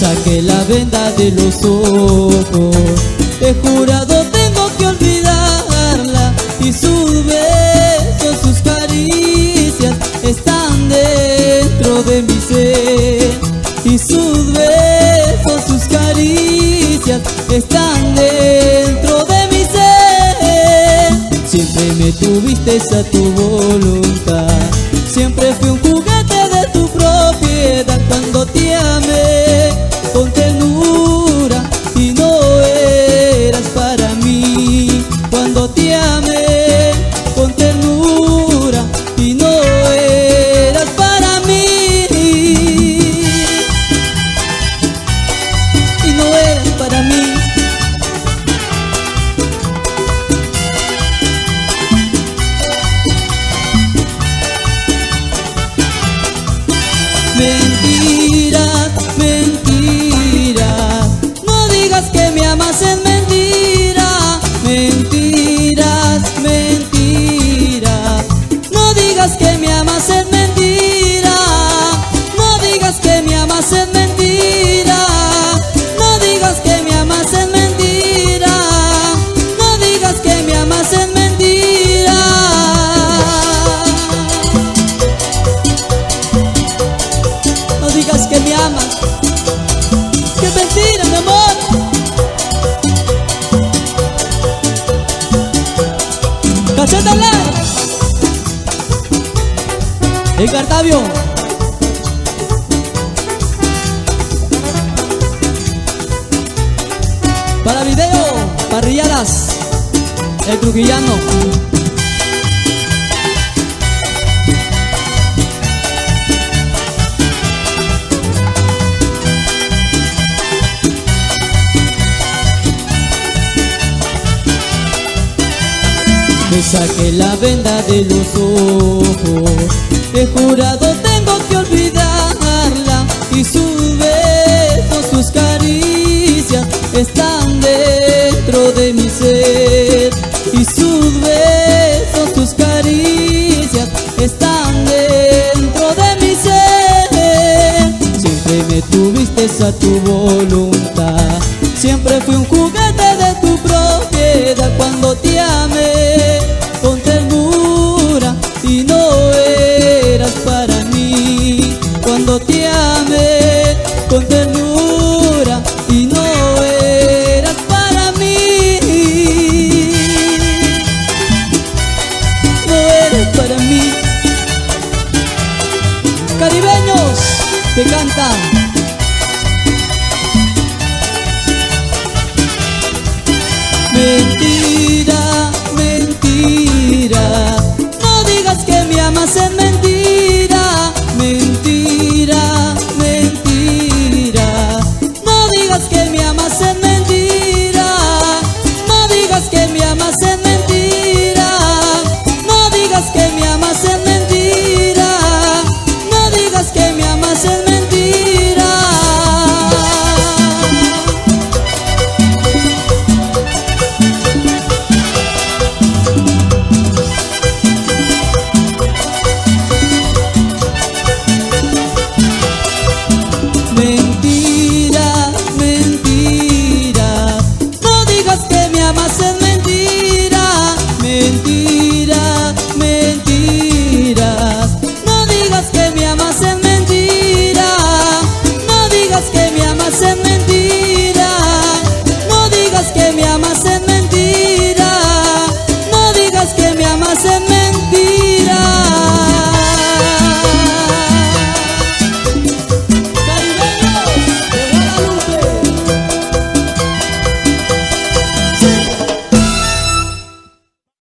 saqué la venda de los ojos, he jurado tengo que olvidarla, y sus besos, sus caricias están dentro de mi ser, y sus besos, sus caricias están dentro de mi ser. Siempre me tuviste a tu voluntad, siempre fui un juguete de tu propiedad. Cuando te amé con ternura y no eras para mí, cuando te amé con ternura y no eras para mí, y no eras para mí. Mentiras, mentiras, no digas que me amas, es mentira. Mentiras, mentiras, no digas que me amas, es mentira. No digas que me amas, es mentira. No digas que me amas, es mentira. No digas que me amas, es mentira. No digas que me amas, que es mentira, mi amor. ¡Cachétale! El Cartavio. Para video, parrilladas, el trujillano. Me saqué la venda de los ojos, he jurado tengo que olvidarla, y sus besos, sus caricias están dentro de mi ser, y sus besos, sus caricias están dentro de mi ser. Siempre me tuviste a tu voluntad, siempre fui un juguete de tu propiedad. Cuando te amé con ternura y no eras para mí, cuando te amé con ternura y no eras para mí, no eres para mí. Caribeños que cantan. Mentira.